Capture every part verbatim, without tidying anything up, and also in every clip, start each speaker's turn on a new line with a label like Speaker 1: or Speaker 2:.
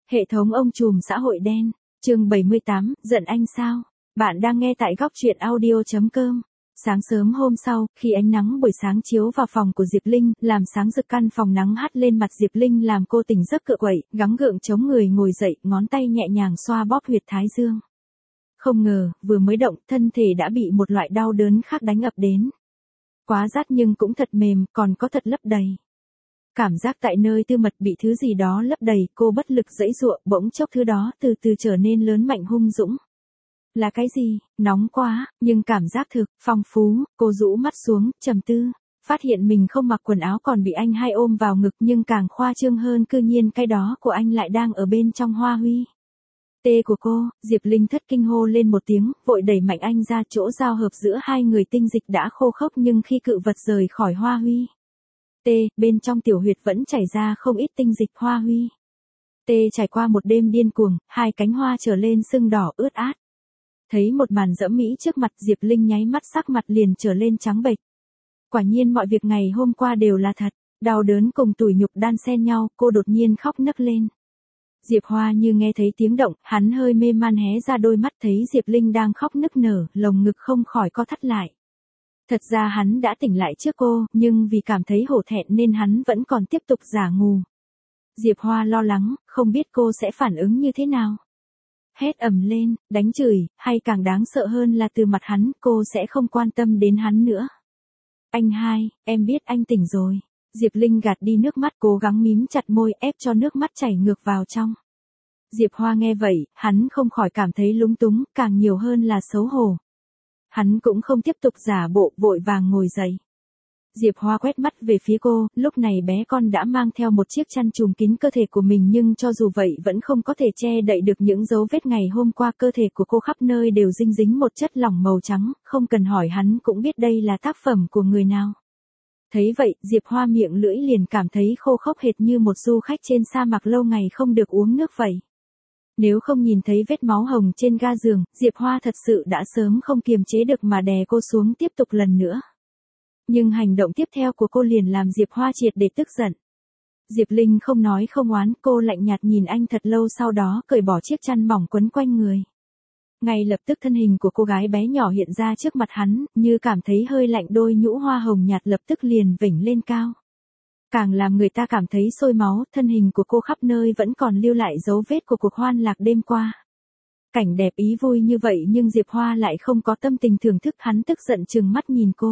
Speaker 1: Hệ thống ông trùm xã hội đen, chương bảy mươi tám, giận anh sao? Bạn đang nghe tại góc truyện audio chấm com. Sáng sớm hôm sau, khi ánh nắng buổi sáng chiếu vào phòng của Diệp Linh, làm sáng rực căn phòng nắng hắt lên mặt Diệp Linh làm cô tỉnh giấc cựa quậy, gắng gượng chống người ngồi dậy, ngón tay nhẹ nhàng xoa bóp huyệt thái dương. Không ngờ, vừa mới động, thân thể đã bị một loại đau đớn khác đánh ập đến. Quá rát nhưng cũng thật mềm, còn có thật lấp đầy. Cảm giác tại nơi tư mật bị thứ gì đó lấp đầy, cô bất lực giãy giụa, bỗng chốc thứ đó từ từ trở nên lớn mạnh hung dũng. Là cái gì? Nóng quá, nhưng cảm giác thực, phong phú, cô rũ mắt xuống, trầm tư. Phát hiện mình không mặc quần áo còn bị anh hai ôm vào ngực, nhưng càng khoa trương hơn cư nhiên cái đó của anh lại đang ở bên trong hoa huy. Tê của cô, Diệp Linh thất kinh hô lên một tiếng, vội đẩy mạnh anh ra, chỗ giao hợp giữa hai người tinh dịch đã khô khốc nhưng khi cự vật rời khỏi hoa huy. Tê, bên trong tiểu huyệt vẫn chảy ra không ít tinh dịch hoa huy. Tê trải qua một đêm điên cuồng, hai cánh hoa trở lên sưng đỏ ướt át. Thấy một màn dẫm mỹ trước mặt Diệp Linh nháy mắt sắc mặt liền trở lên trắng bệch. Quả nhiên mọi việc ngày hôm qua đều là thật, đau đớn cùng tủi nhục đan xen nhau, cô đột nhiên khóc nấc lên. Diệp Hoa như nghe thấy tiếng động, hắn hơi mê man hé ra đôi mắt thấy Diệp Linh đang khóc nức nở, lồng ngực không khỏi co thắt lại. Thật ra hắn đã tỉnh lại trước cô, nhưng vì cảm thấy hổ thẹn nên hắn vẫn còn tiếp tục giả ngu. Diệp Hoa lo lắng, không biết cô sẽ phản ứng như thế nào. Hét ầm lên, đánh chửi, hay càng đáng sợ hơn là từ mặt hắn, cô sẽ không quan tâm đến hắn nữa. Anh hai, em biết anh tỉnh rồi. Diệp Linh gạt đi nước mắt, cố gắng mím chặt môi ép cho nước mắt chảy ngược vào trong. Diệp Hoa nghe vậy, hắn không khỏi cảm thấy lúng túng, càng nhiều hơn là xấu hổ. Hắn cũng không tiếp tục giả bộ, vội vàng ngồi dậy. Diệp Hoa quét mắt về phía cô, lúc này bé con đã mang theo một chiếc chăn trùm kín cơ thể của mình nhưng cho dù vậy vẫn không có thể che đậy được những dấu vết ngày hôm qua, cơ thể của cô khắp nơi đều dinh dính một chất lỏng màu trắng, không cần hỏi hắn cũng biết đây là tác phẩm của người nào. Thấy vậy, Diệp Hoa miệng lưỡi liền cảm thấy khô khốc hệt như một du khách trên sa mạc lâu ngày không được uống nước vậy. Nếu không nhìn thấy vết máu hồng trên ga giường, Diệp Hoa thật sự đã sớm không kiềm chế được mà đè cô xuống tiếp tục lần nữa. Nhưng hành động tiếp theo của cô liền làm Diệp Hoa triệt để tức giận. Diệp Linh không nói không oán, cô lạnh nhạt nhìn anh thật lâu sau đó cởi bỏ chiếc chăn mỏng quấn quanh người. Ngay lập tức thân hình của cô gái bé nhỏ hiện ra trước mặt hắn, như cảm thấy hơi lạnh, đôi nhũ hoa hồng nhạt lập tức liền vểnh lên cao. Càng làm người ta cảm thấy sôi máu, thân hình của cô khắp nơi vẫn còn lưu lại dấu vết của cuộc hoan lạc đêm qua. Cảnh đẹp ý vui như vậy nhưng Diệp Hoa lại không có tâm tình thưởng thức, hắn tức giận trừng mắt nhìn cô.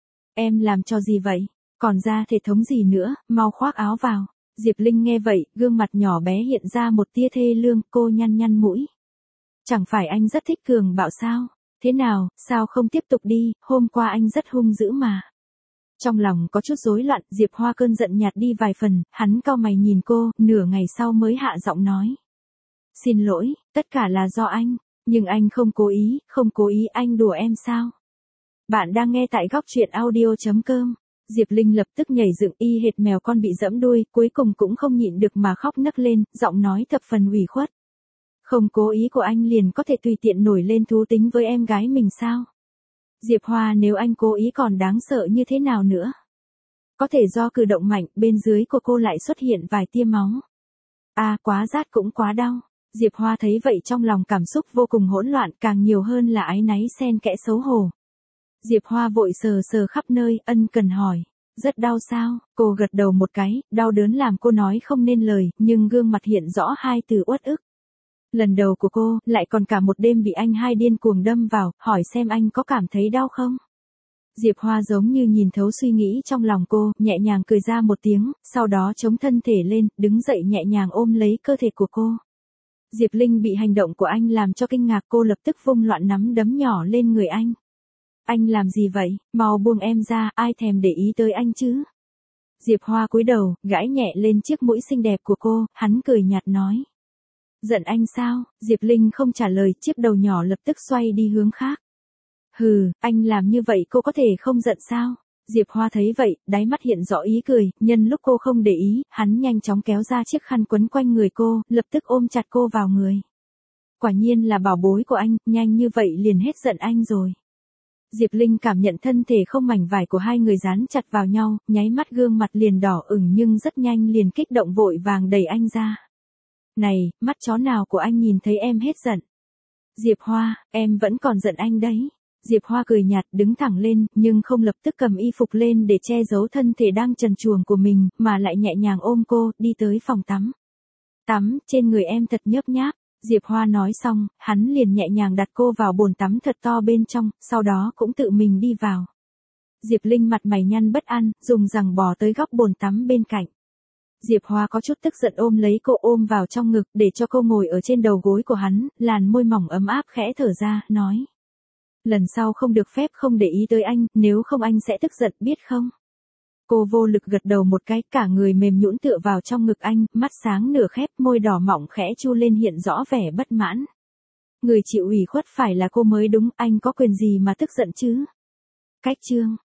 Speaker 1: Em làm cho gì vậy? Còn ra thể thống gì nữa, mau khoác áo vào. Diệp Linh nghe vậy, gương mặt nhỏ bé hiện ra một tia thê lương, cô nhăn nhăn mũi. Chẳng phải anh rất thích cường bạo sao? Thế nào, sao không tiếp tục đi, hôm qua anh rất hung dữ mà. Trong lòng có chút rối loạn, Diệp Hoa cơn giận nhạt đi vài phần, hắn cau mày nhìn cô, nửa ngày sau mới hạ giọng nói. Xin lỗi, tất cả là do anh, nhưng anh không cố ý, không cố ý, anh đùa em sao? Bạn đang nghe tại góc truyện audio chấm com. Diệp Linh lập tức nhảy dựng y hệt mèo con bị dẫm đuôi, cuối cùng cũng không nhịn được mà khóc nấc lên, giọng nói thập phần ủy khuất. Không cố ý của anh liền có thể tùy tiện nổi lên thú tính với em gái mình sao? Diệp Hoa, nếu anh cố ý còn đáng sợ như thế nào nữa? Có thể do cử động mạnh, bên dưới của cô lại xuất hiện vài tia máu. À, quá rát cũng quá đau. Diệp Hoa thấy vậy trong lòng cảm xúc vô cùng hỗn loạn, càng nhiều hơn là áy náy xen kẽ xấu hổ. Diệp Hoa vội sờ sờ khắp nơi, ân cần hỏi. Rất đau sao? Cô gật đầu một cái, đau đớn làm cô nói không nên lời, nhưng gương mặt hiện rõ hai từ uất ức. Lần đầu của cô, lại còn cả một đêm bị anh hai điên cuồng đâm vào, hỏi xem anh có cảm thấy đau không? Diệp Hoa giống như nhìn thấu suy nghĩ trong lòng cô, nhẹ nhàng cười ra một tiếng, sau đó chống thân thể lên, đứng dậy nhẹ nhàng ôm lấy cơ thể của cô. Diệp Linh bị hành động của anh làm cho kinh ngạc, cô lập tức vung loạn nắm đấm nhỏ lên người anh. Anh làm gì vậy? Mau buông em ra, ai thèm để ý tới anh chứ? Diệp Hoa cúi đầu, gãi nhẹ lên chiếc mũi xinh đẹp của cô, hắn cười nhạt nói. Giận anh sao? Diệp Linh không trả lời, chiếc đầu nhỏ lập tức xoay đi hướng khác. Hừ, anh làm như vậy cô có thể không giận sao? Diệp Hoa thấy vậy, đáy mắt hiện rõ ý cười, nhân lúc cô không để ý, hắn nhanh chóng kéo ra chiếc khăn quấn quanh người cô, lập tức ôm chặt cô vào người. Quả nhiên là bảo bối của anh, nhanh như vậy liền hết giận anh rồi. Diệp Linh cảm nhận thân thể không mảnh vải của hai người dán chặt vào nhau, nháy mắt gương mặt liền đỏ ửng nhưng rất nhanh liền kích động vội vàng đẩy anh ra. Này, mắt chó nào của anh nhìn thấy em hết giận. Diệp Hoa, em vẫn còn giận anh đấy. Diệp Hoa cười nhạt đứng thẳng lên, nhưng không lập tức cầm y phục lên để che giấu thân thể đang trần truồng của mình, mà lại nhẹ nhàng ôm cô, đi tới phòng tắm. Tắm, trên người em thật nhớp nháp. Diệp Hoa nói xong, hắn liền nhẹ nhàng đặt cô vào bồn tắm thật to bên trong, sau đó cũng tự mình đi vào. Diệp Linh mặt mày nhăn bất an, dùng giằng bò tới góc bồn tắm bên cạnh. Diệp Hoa có chút tức giận ôm lấy cô ôm vào trong ngực để cho cô ngồi ở trên đầu gối của hắn, làn môi mỏng ấm áp khẽ thở ra, nói. Lần sau không được phép không để ý tới anh, nếu không anh sẽ tức giận biết không? Cô vô lực gật đầu một cái, cả người mềm nhũn tựa vào trong ngực anh, mắt sáng nửa khép, môi đỏ mọng khẽ chu lên hiện rõ vẻ bất mãn. Người chịu ủy khuất phải là cô mới đúng, anh có quyền gì mà tức giận chứ? Cách chương